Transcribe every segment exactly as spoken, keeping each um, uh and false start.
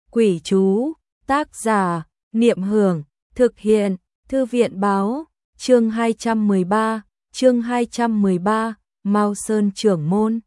Quỷ chú, tác giả, Niệm Hưởng, thực hiện, Thư viện báo, chương hai trăm mười ba, chương hai trăm mười ba, Mao Sơn trưởng môn.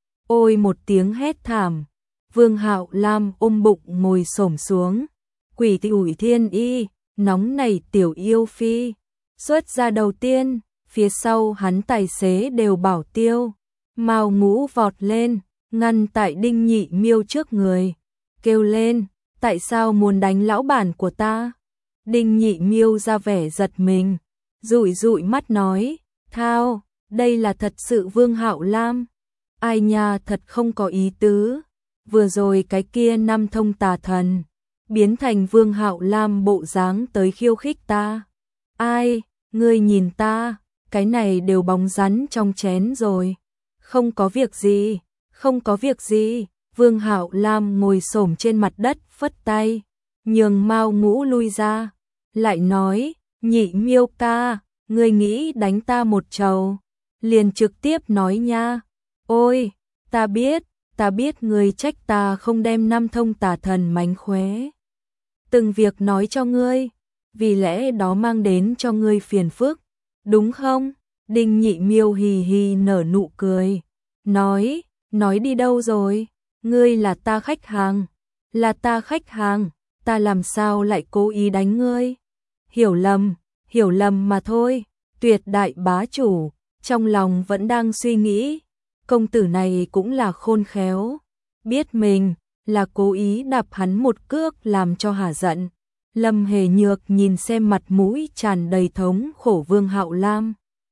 Ôi một tiếng hét thảm, Vương Hạo Lam ôm bụng ngồi xổm xuống, quỷ ủi thiên y, nóng nảy tiểu yêu phi, xuất ra đầu tiên, phía sau hắn tài xế đều bảo tiêu, Mao Ngũ vọt lên, ngăn tại Đinh Nhị Miêu trước người, kêu lên, tại sao muốn đánh lão bản của ta? Đinh Nhị Miêu ra vẻ giật mình, dụi dụi mắt nói, thao, đây là thật sự Vương Hạo Lam. Ai nha, thật không có ý tứ, vừa rồi cái kia năm thông tà thần, biến thành Vương Hạo Lam bộ dáng tới khiêu khích ta. Ai, ngươi nhìn ta, cái này đều bóng rắn trong chén rồi. Không có việc gì, không có việc gì. Vương Hạo Lam ngồi xổm trên mặt đất phất tay, nhường Mao Ngũ lui ra, lại nói, Nhị Miêu ca, ngươi nghĩ đánh ta một trầu, liền trực tiếp nói nha. Ôi, ta biết, ta biết ngươi trách ta không đem năm thông tà thần mánh khóe. Từng việc nói cho ngươi, vì lẽ đó mang đến cho ngươi phiền phức, đúng không? Đinh Nhị Miêu hì hì nở nụ cười, nói, nói đi đâu rồi? Ngươi là ta khách hàng, là ta khách hàng, ta làm sao lại cố ý đánh ngươi? Hiểu lầm, hiểu lầm mà thôi. Tuyệt đại bá chủ, trong lòng vẫn đang suy nghĩ, công tử này cũng là khôn khéo, biết mình là cố ý đạp hắn một cước làm cho hả giận. Lâm Hề Nhược nhìn xem mặt mũi tràn đầy thống khổ Vương Hạo Lam,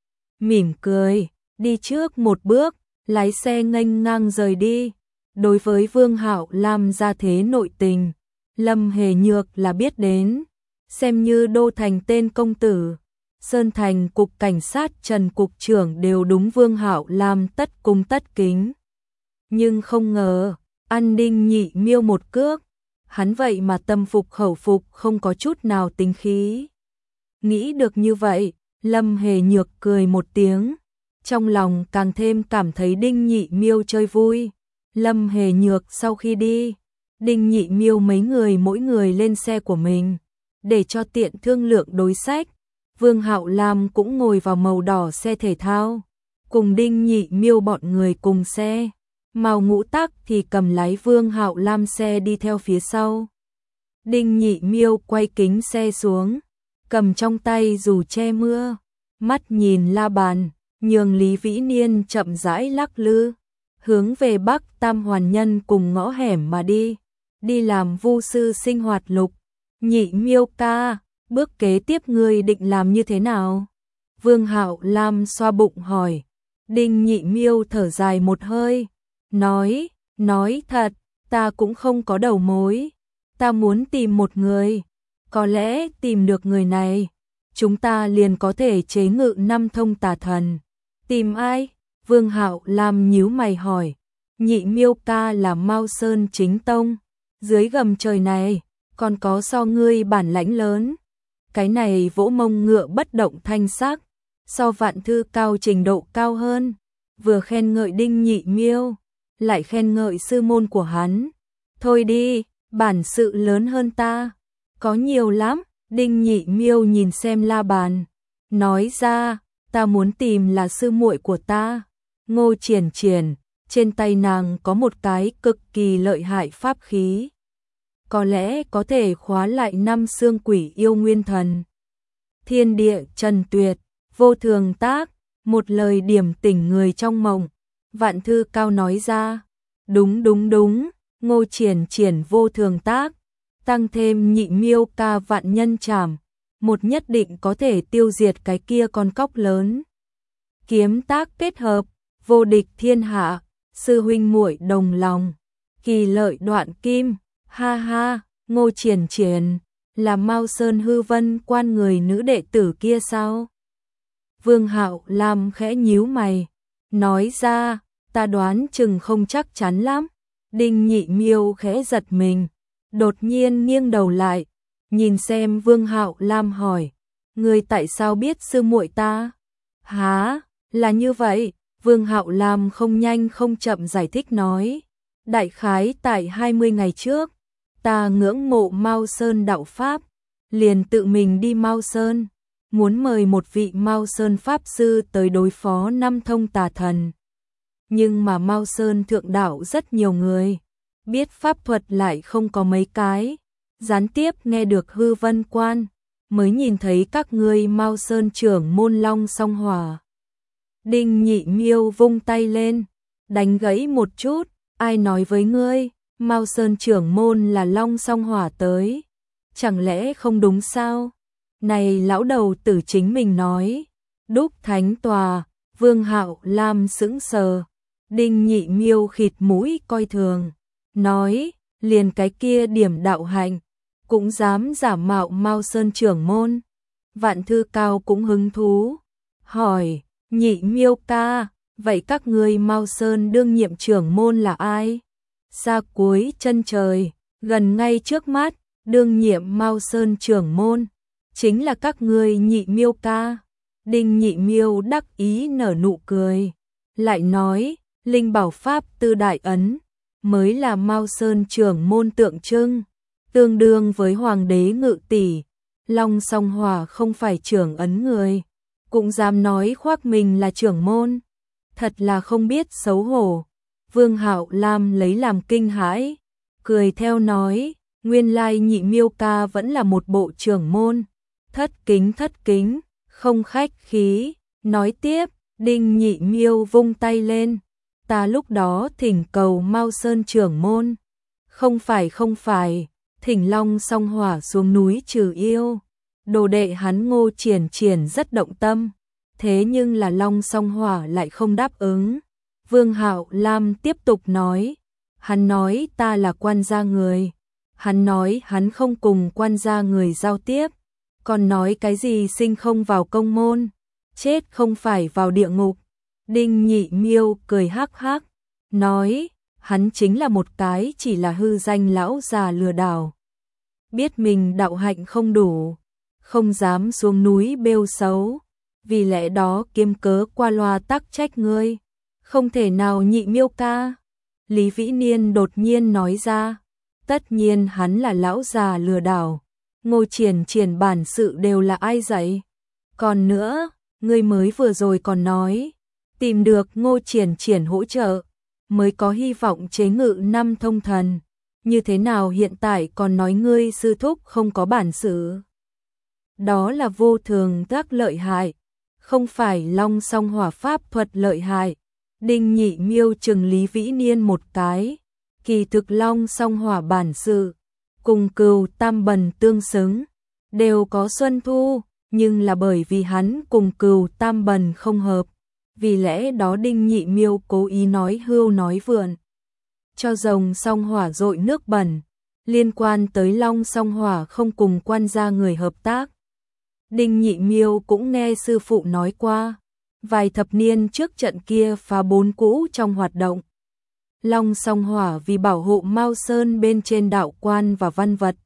mỉm cười, đi trước một bước, lái xe nghênh ngang rời đi. Đối với Vương Hạo Lam gia thế nội tình, Lâm Hề Nhược là biết đến, xem như đô thành tên công tử, Sơn Thành cục cảnh sát Trần cục trưởng đều đúng Vương Hạo Lam tất cung tất kính. Nhưng không ngờ, ăn Đinh Nhị Miêu một cước, hắn vậy mà tâm phục khẩu phục, không có chút nào tính khí. Nghĩ được như vậy, Lâm Hề Nhược cười một tiếng, trong lòng càng thêm cảm thấy Đinh Nhị Miêu chơi vui. Lâm Hề Nhược sau khi đi, Đinh Nhị Miêu mấy người mỗi người lên xe của mình, để cho tiện thương lượng đối sách. Vương Hạo Lam cũng ngồi vào màu đỏ xe thể thao, cùng Đinh Nhị Miêu bọn người cùng xe. Mao Ngũ Tắc thì cầm lái Vương Hạo Lam xe đi theo phía sau. Đinh Nhị Miêu quay kính xe xuống, cầm trong tay dù che mưa, mắt nhìn la bàn, nhường Lý Vĩ Niên chậm rãi lắc lư, hướng về Bắc Tam Hoàn Nhân cùng ngõ hẻm mà đi, đi làm vu sư sinh hoạt lục. Nhị Miêu ca, bước kế tiếp ngươi định làm như thế nào? Vương Hạo Lam xoa bụng hỏi. Đinh Nhị Miêu thở dài một hơi, nói, nói thật, ta cũng không có đầu mối, ta muốn tìm một người, có lẽ tìm được người này, chúng ta liền có thể chế ngự năm thông tà thần. Tìm ai? Vương Hạo Lam nhíu mày hỏi. Nhị Miêu ca là Mao Sơn chính tông, dưới gầm trời này, còn có so ngươi bản lãnh lớn. Cái này vỗ mông ngựa bất động thanh sắc, so Vạn Thư Cao trình độ cao hơn, vừa khen ngợi Đinh Nhị Miêu, lại khen ngợi sư môn của hắn. Thôi đi, bản sự lớn hơn ta, có nhiều lắm. Đinh Nhị Miêu nhìn xem la bàn, nói ra, ta muốn tìm là sư muội của ta, Ngô Triển Triển, trên tay nàng có một cái cực kỳ lợi hại pháp khí, có lẽ có thể khóa lại năm xương quỷ yêu nguyên thần. Thiên địa trần tuyệt, vô thường tác, một lời điểm tỉnh người trong mộng. Vạn Thư Cao nói ra, đúng đúng đúng, Ngô Triển Triển vô thường tác, tăng thêm Nhị Miêu ca vạn nhân trảm, một nhất định có thể tiêu diệt cái kia con cóc lớn. Kiếm tác kết hợp, vô địch thiên hạ, sư huynh muội đồng lòng, kỳ lợi đoạn kim, ha ha. Ngô Triển Triển là Mao Sơn Hư Vân quan người nữ đệ tử kia sao? Vương Hạo Lam khẽ nhíu mày, nói ra, ta đoán chừng không chắc chắn lắm. Đinh Nhị Miêu khẽ giật mình, đột nhiên nghiêng đầu lại, nhìn xem Vương Hạo Lam hỏi, ngươi tại sao biết sư muội ta? Hả, là như vậy. Vương Hạo Lam không nhanh không chậm giải thích nói, đại khái tại hai mươi ngày trước, ta ngưỡng mộ Mao Sơn đạo Pháp, liền tự mình đi Mao Sơn, muốn mời một vị Mao Sơn Pháp Sư tới đối phó năm thông tà thần. Nhưng mà Mao Sơn thượng đạo rất nhiều người, biết pháp thuật lại không có mấy cái, gián tiếp nghe được hư vân quan, mới nhìn thấy các ngươi Mao Sơn trưởng môn Long Song Hỏa. Đinh Nhị Miêu vung tay lên, đánh gãy một chút, ai nói với ngươi, Mao Sơn trưởng môn là Long Song Hỏa tới, chẳng lẽ không đúng sao? Này lão đầu tử chính mình nói, đúc thánh tòa, Vương Hạo Lam sững sờ, Đinh Nhị Miêu khịt mũi coi thường, nói, liền cái kia điểm đạo hạnh, cũng dám giả mạo Mao Sơn trưởng môn. Vạn Thư Cao cũng hứng thú, hỏi, Nhị Miêu ca, vậy các ngươi Mao Sơn đương nhiệm trưởng môn là ai? Xa cuối chân trời, gần ngay trước mắt, đương nhiệm Mao Sơn trưởng môn, chính là các ngươi Nhị Miêu ca. Đinh Nhị Miêu đắc ý nở nụ cười, lại nói, Linh Bảo Pháp Tư Đại Ấn, mới là Mao Sơn trưởng môn tượng trưng, tương đương với Hoàng đế Ngự Tỷ. Long Song Hỏa không phải trưởng ấn người, cũng dám nói khoác mình là trưởng môn, thật là không biết xấu hổ. Vương Hạo Lam lấy làm kinh hãi, cười theo nói, nguyên lai Nhị Miêu ca vẫn là một bộ trưởng môn, thất kính thất kính, không khách khí. Nói tiếp, Đinh Nhị Miêu vung tay lên, ta lúc đó thỉnh cầu Mao Sơn trưởng môn, không phải không phải, thỉnh Long Song Hỏa xuống núi trừ yêu. Đồ đệ hắn Ngô Triển Triển rất động tâm, thế nhưng là Long Song Hỏa lại không đáp ứng. Vương Hạo Lam tiếp tục nói, hắn nói ta là quan gia người, hắn nói hắn không cùng quan gia người giao tiếp, còn nói cái gì sinh không vào công môn, chết không phải vào địa ngục. Đinh Nhị Miêu cười hắc hắc, nói, hắn chính là một cái chỉ là hư danh lão già lừa đảo, biết mình đạo hạnh không đủ, không dám xuống núi bêu xấu, vì lẽ đó kiếm cớ qua loa tắc trách ngươi, không thể nào. Nhị Miêu ca. Lý Vĩ Niên đột nhiên nói ra, tất nhiên hắn là lão già lừa đảo, Ngô Triển Triển bản sự đều là ai dạy? Còn nữa, ngươi mới vừa rồi còn nói, tìm được Ngô Triển Triển hỗ trợ, mới có hy vọng chế ngự năm thông thần, như thế nào hiện tại còn nói ngươi sư thúc không có bản sự? Đó là vô thường tác lợi hại, không phải Long Song Hỏa pháp thuật lợi hại. Đinh Nhị Miêu trừng Lý Vĩ Niên một cái, kỳ thực Long Song Hỏa bản sự, cùng Cừu Tam Bần tương xứng, đều có xuân thu, nhưng là bởi vì hắn cùng Cừu Tam Bần không hợp, vì lẽ đó Đinh Nhị Miêu cố ý nói hưu nói vượn, cho rồng Song Hỏa dội nước bẩn, liên quan tới Long Song Hỏa không cùng quan gia người hợp tác. Đinh Nhị Miêu cũng nghe sư phụ nói qua, vài thập niên trước trận kia phá bốn cũ trong hoạt động. Long Song Hỏa vì bảo hộ Mao Sơn bên trên đạo quan và văn vật,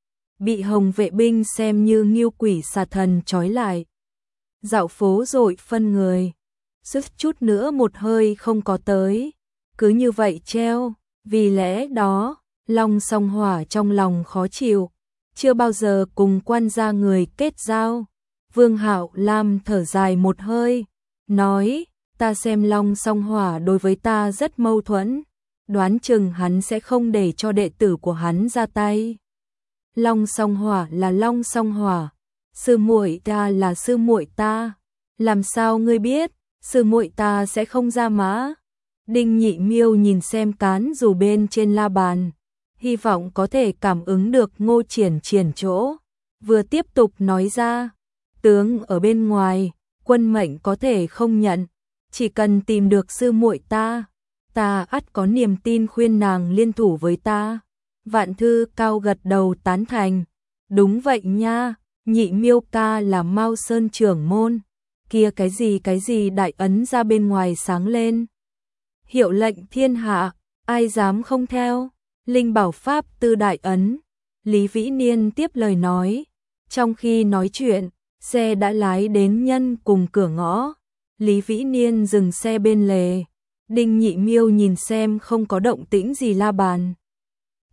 bị Hồng vệ binh xem như nghiêu quỷ xà thần trói lại. Dạo phố rồi phân người, sức chút nữa một hơi không có tới, cứ như vậy treo, vì lẽ đó, Long Song Hỏa trong lòng khó chịu, chưa bao giờ cùng quan gia người kết giao. Vương Hạo Lam thở dài một hơi, nói, ta xem Long Song Hỏa đối với ta rất mâu thuẫn, đoán chừng hắn sẽ không để cho đệ tử của hắn ra tay. Long Song Hỏa là Long Song Hỏa, sư muội ta là sư muội ta, làm sao ngươi biết, sư muội ta sẽ không ra mã? Đinh Nhị Miêu nhìn xem cán dù bên trên la bàn, hy vọng có thể cảm ứng được Ngô Triển Triển chỗ, vừa tiếp tục nói ra, tướng ở bên ngoài, quân mệnh có thể không nhận, chỉ cần tìm được sư muội ta, ta ắt có niềm tin khuyên nàng liên thủ với ta. Vạn Thư Cao gật đầu tán thành, đúng vậy nha, Nhị Miêu ca là Mao Sơn trưởng môn, kia cái gì cái gì đại ấn ra bên ngoài sáng lên, hiệu lệnh thiên hạ, ai dám không theo. Linh Bảo Pháp Tư Đại Ấn. Lý Vĩ Niên tiếp lời nói, trong khi nói chuyện, xe đã lái đến nhân cùng cửa ngõ. Lý Vĩ Niên dừng xe bên lề, Đinh Nhị Miêu nhìn xem không có động tĩnh gì la bàn,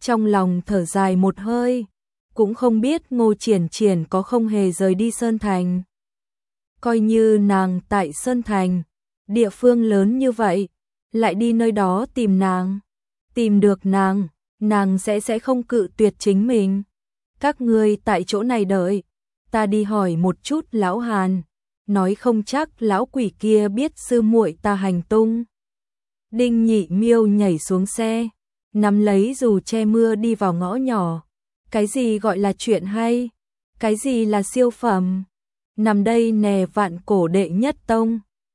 trong lòng thở dài một hơi, cũng không biết Ngô Triển Triển có không hề rời đi Sơn Thành. Coi như nàng tại Sơn Thành, địa phương lớn như vậy, lại đi nơi đó tìm nàng, tìm được nàng, nàng sẽ sẽ không cự tuyệt chính mình. Các ngươi tại chỗ này đợi, ta đi hỏi một chút lão Hàn, nói không chắc lão quỷ kia biết sư muội ta hành tung. Đinh Nhị Miêu nhảy xuống xe, nắm lấy dù che mưa đi vào ngõ nhỏ. Cái gì gọi là chuyện hay? Cái gì là siêu phẩm? Nằm đây nè vạn cổ đệ nhất tông.